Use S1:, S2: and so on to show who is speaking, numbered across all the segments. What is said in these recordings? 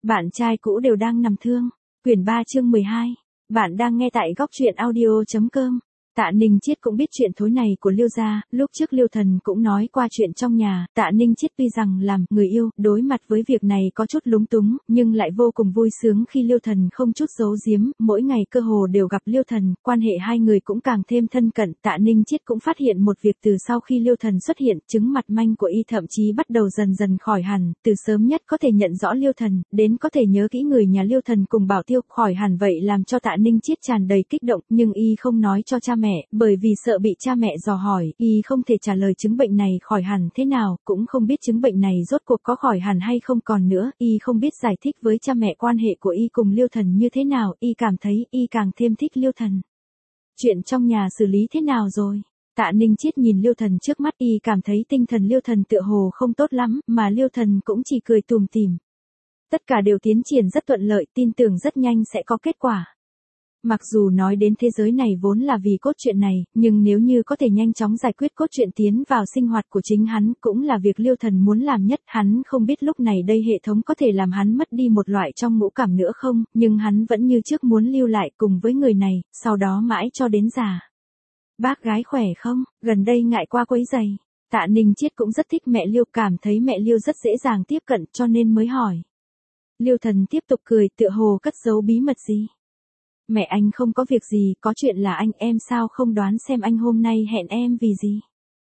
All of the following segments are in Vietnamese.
S1: Bạn trai cũ đều đang nằm thương. Quyển 3 chương 12. Bạn đang nghe tại góc truyện audio.com. Tạ Ninh Chiết cũng biết chuyện thối này của Liêu gia, lúc trước Liêu Thần cũng nói qua chuyện trong nhà, Tạ Ninh Chiết tuy rằng làm người yêu, đối mặt với việc này có chút lúng túng, nhưng lại vô cùng vui sướng khi Liêu Thần không chút giấu giếm, mỗi ngày cơ hồ đều gặp Liêu Thần, quan hệ hai người cũng càng thêm thân cận. Tạ Ninh Chiết cũng phát hiện một việc từ sau khi Liêu Thần xuất hiện, chứng mặt manh của y thậm chí bắt đầu dần dần khỏi hẳn, từ sớm nhất có thể nhận rõ Liêu Thần, đến có thể nhớ kỹ người nhà Liêu Thần cùng Bảo Tiêu, khỏi hẳn vậy làm cho Tạ Ninh Chiết tràn đầy kích động, nhưng y không nói cho cha mẹ, bởi vì sợ bị cha mẹ dò hỏi, y không thể trả lời chứng bệnh này khỏi hẳn thế nào, cũng không biết chứng bệnh này rốt cuộc có khỏi hẳn hay không. Còn nữa, y không biết giải thích với cha mẹ quan hệ của y cùng Liêu Thần như thế nào, y cảm thấy y càng thêm thích Liêu Thần. Chuyện trong nhà xử lý thế nào rồi? Tạ Ninh Chiết nhìn Liêu Thần trước mắt, y cảm thấy tinh thần Liêu Thần tựa hồ không tốt lắm, mà Liêu Thần cũng chỉ cười tủm tỉm. Tất cả đều tiến triển rất thuận lợi, tin tưởng rất nhanh sẽ có kết quả. Mặc dù nói đến thế giới này vốn là vì cốt truyện này, nhưng nếu như có thể nhanh chóng giải quyết cốt truyện tiến vào sinh hoạt của chính hắn, cũng là việc Liêu Thần muốn làm nhất. Hắn không biết lúc này đây hệ thống có thể làm hắn mất đi một loại trong ngũ cảm nữa không, nhưng hắn vẫn như trước muốn lưu lại cùng với người này, sau đó mãi cho đến già. Bác gái khỏe không? Gần đây ngại qua quấy giày. Tạ Ninh Chiết cũng rất thích mẹ Liêu, cảm thấy mẹ Liêu rất dễ dàng tiếp cận cho nên mới hỏi. Liêu Thần tiếp tục cười, tựa hồ cất giấu bí mật gì. Mẹ anh không có việc gì, có chuyện là em sao không đoán xem anh hôm nay hẹn em vì gì?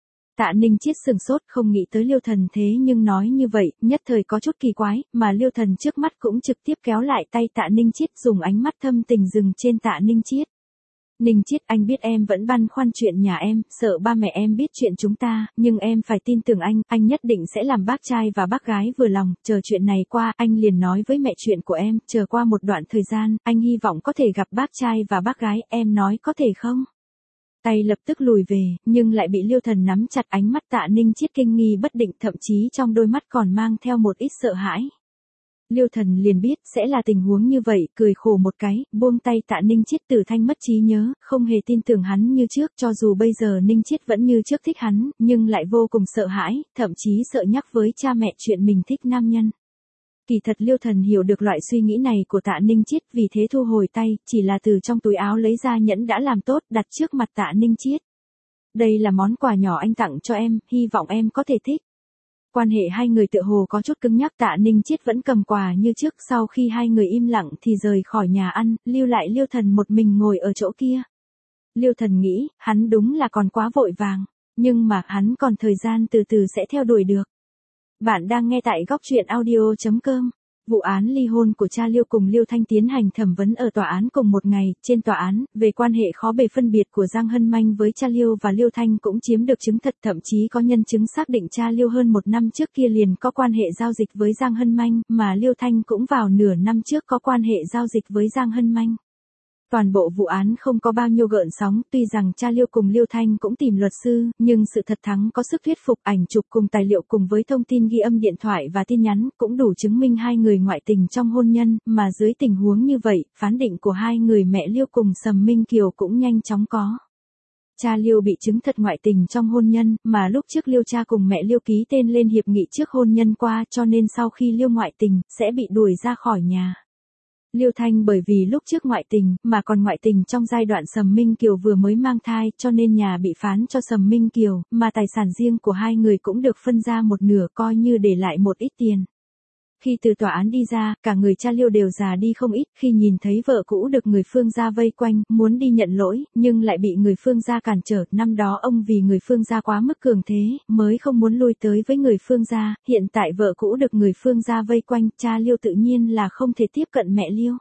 S1: Tạ Ninh Chiết sừng sốt, không nghĩ tới Liêu Thần thế nhưng nói như vậy, nhất thời có chút kỳ quái, mà Liêu Thần trước mắt cũng trực tiếp kéo lại tay Tạ Ninh Chiết, dùng ánh mắt thâm tình dừng trên Tạ Ninh Chiết. Ninh Chiết, anh biết em vẫn băn khoăn chuyện nhà em, sợ ba mẹ em biết chuyện chúng ta, nhưng em phải tin tưởng anh nhất định sẽ làm bác trai và bác gái vừa lòng, chờ chuyện này qua, anh liền nói với mẹ chuyện của em, chờ qua một đoạn thời gian, anh hy vọng có thể gặp bác trai và bác gái, em nói có thể không? Tay lập tức lùi về, nhưng lại bị Liêu Thần nắm chặt, ánh mắt Tạ Ninh Chiết kinh nghi bất định, thậm chí trong đôi mắt còn mang theo một ít sợ hãi. Liêu Thần liền biết sẽ là tình huống như vậy, cười khổ một cái, buông tay Tạ Ninh Chiết. Tử Thanh mất trí nhớ, không hề tin tưởng hắn như trước, cho dù bây giờ Ninh Chiết vẫn như trước thích hắn, nhưng lại vô cùng sợ hãi, thậm chí sợ nhắc với cha mẹ chuyện mình thích nam nhân. Kỳ thật Liêu Thần hiểu được loại suy nghĩ này của Tạ Ninh Chiết, vì thế thu hồi tay, chỉ là từ trong túi áo lấy ra nhẫn đã làm tốt, đặt trước mặt Tạ Ninh Chiết. Đây là món quà nhỏ anh tặng cho em, hy vọng em có thể thích. Quan hệ hai người tựa hồ có chút cứng nhắc, Tạ Ninh Chiết vẫn cầm quà như trước, sau khi hai người im lặng thì rời khỏi nhà ăn, lưu lại Liêu Thần một mình ngồi ở chỗ kia. Liêu Thần nghĩ, hắn đúng là còn quá vội vàng, nhưng mà hắn còn thời gian từ từ sẽ theo đuổi được. Bạn đang nghe tại góc truyện audio.com. Vụ án ly hôn của cha Liêu cùng Liêu Thanh tiến hành thẩm vấn ở tòa án cùng một ngày, trên tòa án, về quan hệ khó bề phân biệt của Giang Hân Manh với cha Liêu và Liêu Thanh cũng chiếm được chứng thật, thậm chí có nhân chứng xác định cha Liêu hơn một năm trước kia liền có quan hệ giao dịch với Giang Hân Manh, mà Liêu Thanh cũng vào nửa năm trước có quan hệ giao dịch với Giang Hân Manh. Toàn bộ vụ án không có bao nhiêu gợn sóng, tuy rằng cha Liêu cùng Liêu Thanh cũng tìm luật sư, nhưng sự thật thắng có sức thuyết phục, ảnh chụp cùng tài liệu cùng với thông tin ghi âm điện thoại và tin nhắn cũng đủ chứng minh hai người ngoại tình trong hôn nhân, mà dưới tình huống như vậy, phán định của hai người mẹ Liêu cùng Sầm Minh Kiều cũng nhanh chóng có. Cha Liêu bị chứng thật ngoại tình trong hôn nhân, mà lúc trước Liêu cha cùng mẹ Liêu ký tên lên hiệp nghị trước hôn nhân qua, cho nên sau khi Liêu ngoại tình, sẽ bị đuổi ra khỏi nhà. Liêu Thanh bởi vì lúc trước ngoại tình, mà còn ngoại tình trong giai đoạn Sầm Minh Kiều vừa mới mang thai, cho nên nhà bị phán cho Sầm Minh Kiều, mà tài sản riêng của hai người cũng được phân ra một nửa, coi như để lại một ít tiền. Khi từ tòa án đi ra, cả người cha Liêu đều già đi không ít, khi nhìn thấy vợ cũ được người Phương gia vây quanh, muốn đi nhận lỗi, nhưng lại bị người Phương gia cản trở. Năm đó ông vì người Phương gia quá mức cường thế, mới không muốn lui tới với người Phương gia, hiện tại vợ cũ được người Phương gia vây quanh, cha Liêu tự nhiên là không thể tiếp cận mẹ Liêu.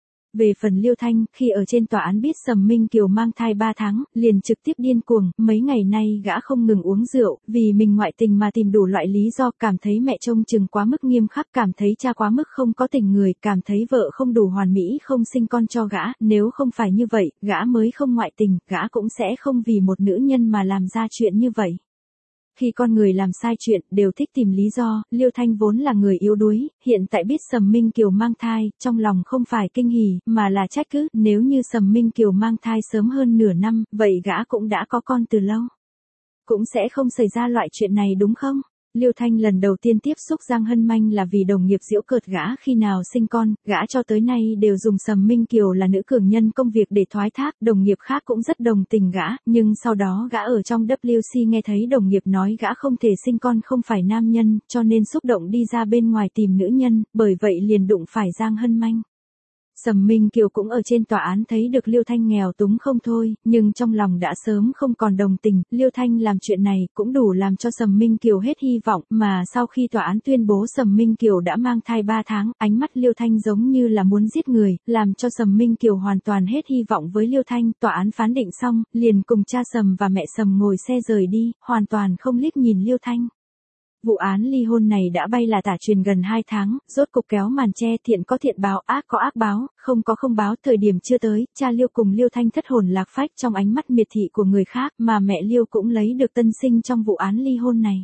S1: Về phần Liêu Thanh, khi ở trên tòa án biết Sầm Minh Kiều mang thai 3 tháng, liền trực tiếp điên cuồng, mấy ngày nay gã không ngừng uống rượu, vì mình ngoại tình mà tìm đủ loại lý do, cảm thấy mẹ trông chừng quá mức nghiêm khắc, cảm thấy cha quá mức không có tình người, cảm thấy vợ không đủ hoàn mỹ không sinh con cho gã, nếu không phải như vậy, gã mới không ngoại tình, gã cũng sẽ không vì một nữ nhân mà làm ra chuyện như vậy. Khi con người làm sai chuyện, đều thích tìm lý do, Liêu Thanh vốn là người yếu đuối, hiện tại biết Sầm Minh Kiều mang thai, trong lòng không phải kinh hỉ, mà là trách cứ, nếu như Sầm Minh Kiều mang thai sớm hơn nửa năm, vậy gã cũng đã có con từ lâu. Cũng sẽ không xảy ra loại chuyện này đúng không? Liêu Thanh lần đầu tiên tiếp xúc Giang Hân Manh là vì đồng nghiệp giễu cợt gã khi nào sinh con, gã cho tới nay đều dùng Sầm Minh Kiều là nữ cường nhân công việc để thoái thác, đồng nghiệp khác cũng rất đồng tình gã, nhưng sau đó gã ở trong WC nghe thấy đồng nghiệp nói gã không thể sinh con không phải nam nhân, cho nên xúc động đi ra bên ngoài tìm nữ nhân, bởi vậy liền đụng phải Giang Hân Manh. Sầm Minh Kiều cũng ở trên tòa án thấy được Liêu Thanh nghèo túng không thôi, nhưng trong lòng đã sớm không còn đồng tình, Liêu Thanh làm chuyện này cũng đủ làm cho Sầm Minh Kiều hết hy vọng, mà sau khi tòa án tuyên bố Sầm Minh Kiều đã mang thai 3 tháng, ánh mắt Liêu Thanh giống như là muốn giết người, làm cho Sầm Minh Kiều hoàn toàn hết hy vọng với Liêu Thanh, tòa án phán định xong, liền cùng cha Sầm và mẹ Sầm ngồi xe rời đi, hoàn toàn không liếc nhìn Liêu Thanh. Vụ án ly hôn này đã bay là tả truyền gần 2 tháng, rốt cục kéo màn che, thiện có thiện báo, ác có ác báo, không có không báo, thời điểm chưa tới, cha Liêu cùng Liêu Thanh thất hồn lạc phách trong ánh mắt miệt thị của người khác, mà mẹ Liêu cũng lấy được tân sinh trong vụ án ly hôn này.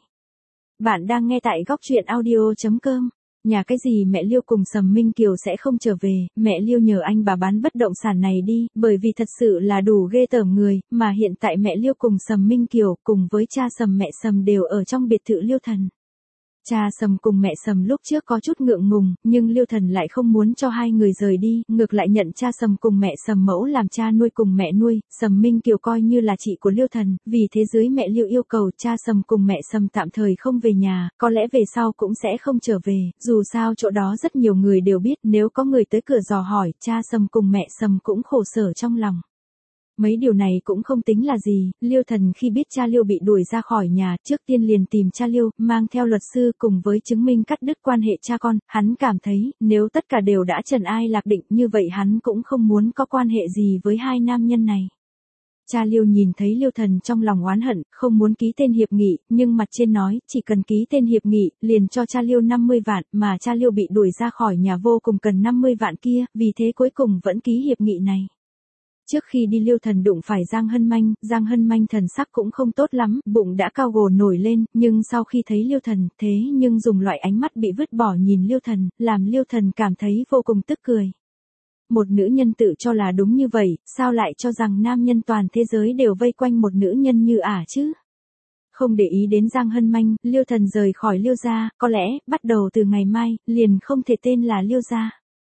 S1: Bạn đang nghe tại góc truyện audio.com. Nhà cái gì mẹ Liêu cùng Sầm Minh Kiều sẽ không trở về, mẹ Liêu nhờ anh bà bán bất động sản này đi, bởi vì thật sự là đủ ghê tởm người, mà hiện tại mẹ Liêu cùng Sầm Minh Kiều cùng với cha Sầm mẹ Sầm đều ở trong biệt thự Liêu Thần. Cha Sầm cùng mẹ Sầm lúc trước có chút ngượng ngùng, nhưng Liêu Thần lại không muốn cho hai người rời đi, ngược lại nhận cha Sầm cùng mẹ Sầm mẫu làm cha nuôi cùng mẹ nuôi, Sầm Minh Kiều coi như là chị của Liêu Thần, vì thế dưới mẹ Liêu yêu cầu cha Sầm cùng mẹ Sầm tạm thời không về nhà, có lẽ về sau cũng sẽ không trở về, dù sao chỗ đó rất nhiều người đều biết, nếu có người tới cửa dò hỏi, cha Sầm cùng mẹ Sầm cũng khổ sở trong lòng. Mấy điều này cũng không tính là gì, Liêu Thần khi biết cha Liêu bị đuổi ra khỏi nhà, trước tiên liền tìm cha Liêu, mang theo luật sư cùng với chứng minh cắt đứt quan hệ cha con, hắn cảm thấy, nếu tất cả đều đã trần ai lạc định như vậy hắn cũng không muốn có quan hệ gì với hai nam nhân này. Cha Liêu nhìn thấy Liêu Thần trong lòng oán hận, không muốn ký tên hiệp nghị, nhưng mặt trên nói, chỉ cần ký tên hiệp nghị, liền cho cha Liêu 50 vạn, mà cha Liêu bị đuổi ra khỏi nhà vô cùng cần 50 vạn kia, vì thế cuối cùng vẫn ký hiệp nghị này. Trước khi đi Liêu Thần đụng phải Giang Hân Manh thần sắc cũng không tốt lắm, bụng đã cao gồ nổi lên, nhưng sau khi thấy Liêu Thần, thế nhưng dùng loại ánh mắt bị vứt bỏ nhìn Liêu Thần, làm Liêu Thần cảm thấy vô cùng tức cười. Một nữ nhân tự cho là đúng như vậy, sao lại cho rằng nam nhân toàn thế giới đều vây quanh một nữ nhân như ả chứ? Không để ý đến Giang Hân Manh, Liêu Thần rời khỏi Liêu gia, có lẽ, bắt đầu từ ngày mai, liền không thể tên là Liêu gia.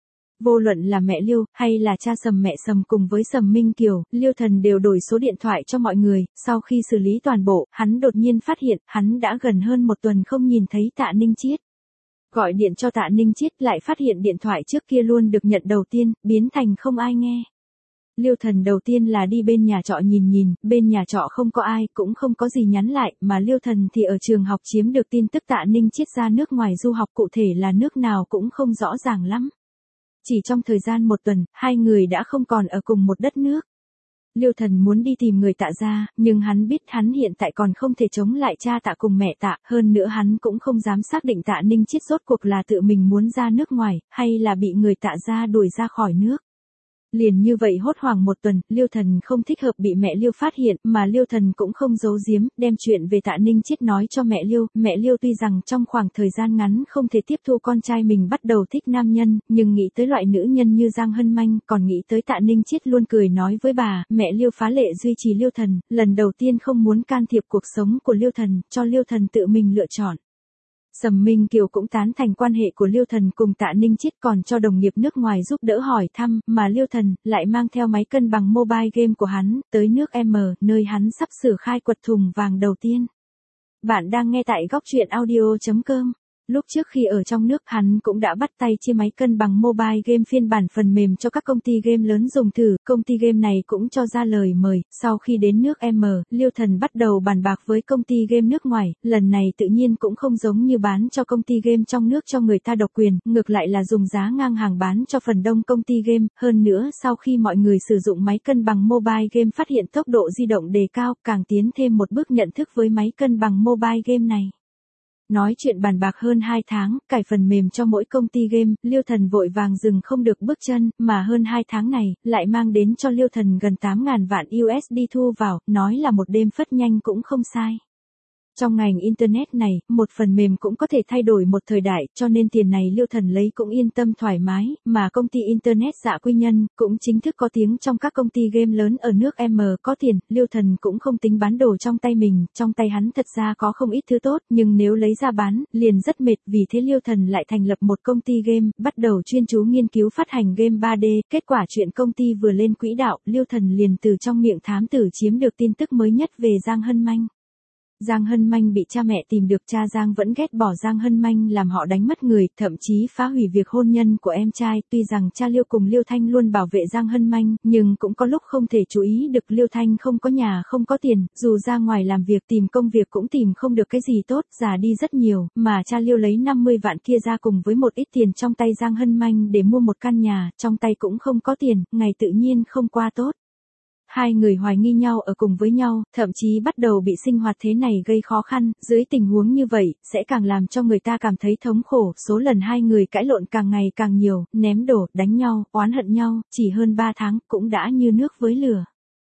S1: Vô luận là mẹ Liêu, hay là cha Sầm mẹ Sầm cùng với Sầm Minh Kiều, Liêu Thần đều đổi số điện thoại cho mọi người, sau khi xử lý toàn bộ, hắn đột nhiên phát hiện, hắn đã gần hơn 1 tuần không nhìn thấy Tạ Ninh Chiết. Gọi điện cho Tạ Ninh Chiết lại phát hiện điện thoại trước kia luôn được nhận đầu tiên, biến thành không ai nghe. Liêu Thần đầu tiên là đi bên nhà trọ nhìn, bên nhà trọ không có ai, cũng không có gì nhắn lại, mà Liêu Thần thì ở trường học chiếm được tin tức Tạ Ninh Chiết ra nước ngoài du học, cụ thể là nước nào cũng không rõ ràng lắm. Chỉ trong thời gian 1 tuần, hai người đã không còn ở cùng một đất nước. Liêu Thần muốn đi tìm người Tạ gia, nhưng hắn biết hắn hiện tại còn không thể chống lại cha Tạ cùng mẹ Tạ, hơn nữa hắn cũng không dám xác định Tạ Ninh Chiết rốt cuộc là tự mình muốn ra nước ngoài, hay là bị người Tạ gia đuổi ra khỏi nước. Liền như vậy hốt hoảng 1 tuần, Liêu Thần không thích hợp bị mẹ Liêu phát hiện, mà Liêu Thần cũng không giấu giếm, đem chuyện về Tạ Ninh Chiết nói cho mẹ Liêu tuy rằng trong khoảng thời gian ngắn không thể tiếp thu con trai mình bắt đầu thích nam nhân, nhưng nghĩ tới loại nữ nhân như Giang Hân Manh, còn nghĩ tới Tạ Ninh Chiết luôn cười nói với bà, mẹ Liêu phá lệ duy trì Liêu Thần, lần đầu tiên không muốn can thiệp cuộc sống của Liêu Thần, cho Liêu Thần tự mình lựa chọn. Sầm Minh Kiều cũng tán thành quan hệ của Liêu Thần cùng Tạ Ninh Chiết, còn cho đồng nghiệp nước ngoài giúp đỡ hỏi thăm, mà Liêu Thần lại mang theo máy cân bằng mobile game của hắn, tới nước M, nơi hắn sắp sửa khai quật thùng vàng đầu tiên. Bạn đang nghe tại góc truyện audio.com. Lúc trước khi ở trong nước hắn cũng đã bắt tay chia máy cân bằng mobile game phiên bản phần mềm cho các công ty game lớn dùng thử, công ty game này cũng cho ra lời mời, sau khi đến nước M, Liêu Thần bắt đầu bàn bạc với công ty game nước ngoài, lần này tự nhiên cũng không giống như bán cho công ty game trong nước cho người ta độc quyền, ngược lại là dùng giá ngang hàng bán cho phần đông công ty game, hơn nữa sau khi mọi người sử dụng máy cân bằng mobile game phát hiện tốc độ di động đề cao, càng tiến thêm một bước nhận thức với máy cân bằng mobile game này. Nói chuyện bàn bạc hơn 2 tháng, cải phần mềm cho mỗi công ty game, Liêu Thần vội vàng dừng không được bước chân, mà hơn 2 tháng này, lại mang đến cho Liêu Thần gần 8.000 vạn USD thu vào, nói là một đêm phất nhanh cũng không sai. Trong ngành Internet này, một phần mềm cũng có thể thay đổi một thời đại, cho nên tiền này Liêu Thần lấy cũng yên tâm thoải mái, mà công ty Internet Dạ Quy Nhân, cũng chính thức có tiếng trong các công ty game lớn ở nước M có tiền, Liêu Thần cũng không tính bán đồ trong tay mình, trong tay hắn thật ra có không ít thứ tốt, nhưng nếu lấy ra bán, liền rất mệt, vì thế Liêu Thần lại thành lập một công ty game, bắt đầu chuyên chú nghiên cứu phát hành game 3D, kết quả chuyện công ty vừa lên quỹ đạo, Liêu Thần liền từ trong miệng thám tử chiếm được tin tức mới nhất về Giang Hân Manh. Giang Hân Manh bị cha mẹ tìm được, cha Giang vẫn ghét bỏ Giang Hân Manh làm họ đánh mất người, thậm chí phá hủy việc hôn nhân của em trai, tuy rằng cha Liêu cùng Liêu Thanh luôn bảo vệ Giang Hân Manh, nhưng cũng có lúc không thể chú ý được Liêu Thanh không có nhà không có tiền, dù ra ngoài làm việc tìm công việc cũng tìm không được cái gì tốt, già đi rất nhiều, mà cha Liêu lấy 50 vạn kia ra cùng với một ít tiền trong tay Giang Hân Manh để mua một căn nhà, trong tay cũng không có tiền, ngày tự nhiên không qua tốt. Hai người hoài nghi nhau ở cùng với nhau, thậm chí bắt đầu bị sinh hoạt thế này gây khó khăn, dưới tình huống như vậy, sẽ càng làm cho người ta cảm thấy thống khổ, số lần hai người cãi lộn càng ngày càng nhiều, ném đổ, đánh nhau, oán hận nhau, chỉ hơn 3 tháng, cũng đã như nước với lửa.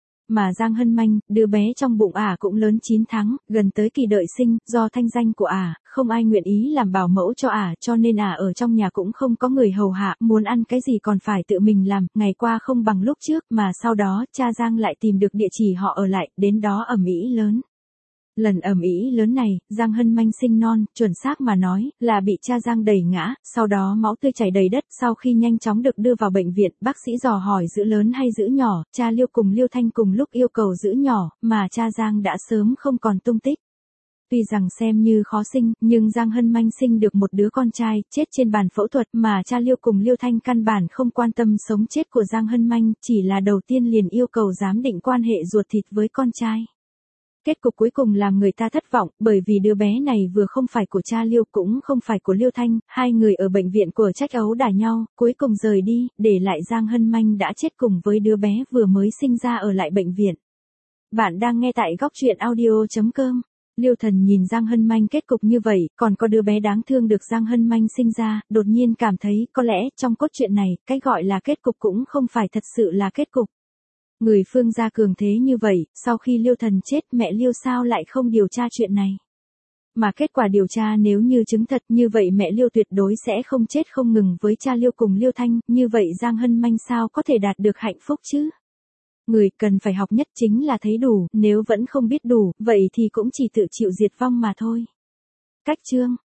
S1: Mà Giang Hân Manh, đứa bé trong bụng ả cũng lớn 9 tháng, gần tới kỳ đợi sinh, do thanh danh của ả, không ai nguyện ý làm bảo mẫu cho ả, cho nên ả ở trong nhà cũng không có người hầu hạ, muốn ăn cái gì còn phải tự mình làm, ngày qua không bằng lúc trước, mà sau đó, cha Giang lại tìm được địa chỉ họ ở lại, đến đó ầm ĩ lớn. Lần ầm ĩ lớn này, Giang Hân Manh sinh non, chuẩn xác mà nói, là bị cha Giang đẩy ngã, sau đó máu tươi chảy đầy đất, sau khi nhanh chóng được đưa vào bệnh viện, bác sĩ dò hỏi giữ lớn hay giữ nhỏ, cha Liêu cùng Liêu Thanh cùng lúc yêu cầu giữ nhỏ, mà cha Giang đã sớm không còn tung tích. Tuy rằng xem như khó sinh, nhưng Giang Hân Manh sinh được một đứa con trai, chết trên bàn phẫu thuật, mà cha Liêu cùng Liêu Thanh căn bản không quan tâm sống chết của Giang Hân Manh, chỉ là đầu tiên liền yêu cầu giám định quan hệ ruột thịt với con trai. Kết cục cuối cùng làm người ta thất vọng, bởi vì đứa bé này vừa không phải của cha Liêu cũng không phải của Liêu Thanh, hai người ở bệnh viện của trách ấu đả nhau, cuối cùng rời đi, để lại Giang Hân Manh đã chết cùng với đứa bé vừa mới sinh ra ở lại bệnh viện. Bạn đang nghe tại góc truyện audio.com. Liêu Thần nhìn Giang Hân Manh kết cục như vậy, còn có đứa bé đáng thương được Giang Hân Manh sinh ra, đột nhiên cảm thấy có lẽ trong cốt truyện này, cái gọi là kết cục cũng không phải thật sự là kết cục. Người Phương gia cường thế như vậy, sau khi Liêu Thần chết mẹ Liêu sao lại không điều tra chuyện này. Mà kết quả điều tra nếu như chứng thật như vậy mẹ Liêu tuyệt đối sẽ không chết không ngừng với cha Liêu cùng Liêu Thanh, như vậy Giang Hân Manh sao có thể đạt được hạnh phúc chứ? Người cần phải học nhất chính là thấy đủ, nếu vẫn không biết đủ, vậy thì cũng chỉ tự chịu diệt vong mà thôi. Cách chương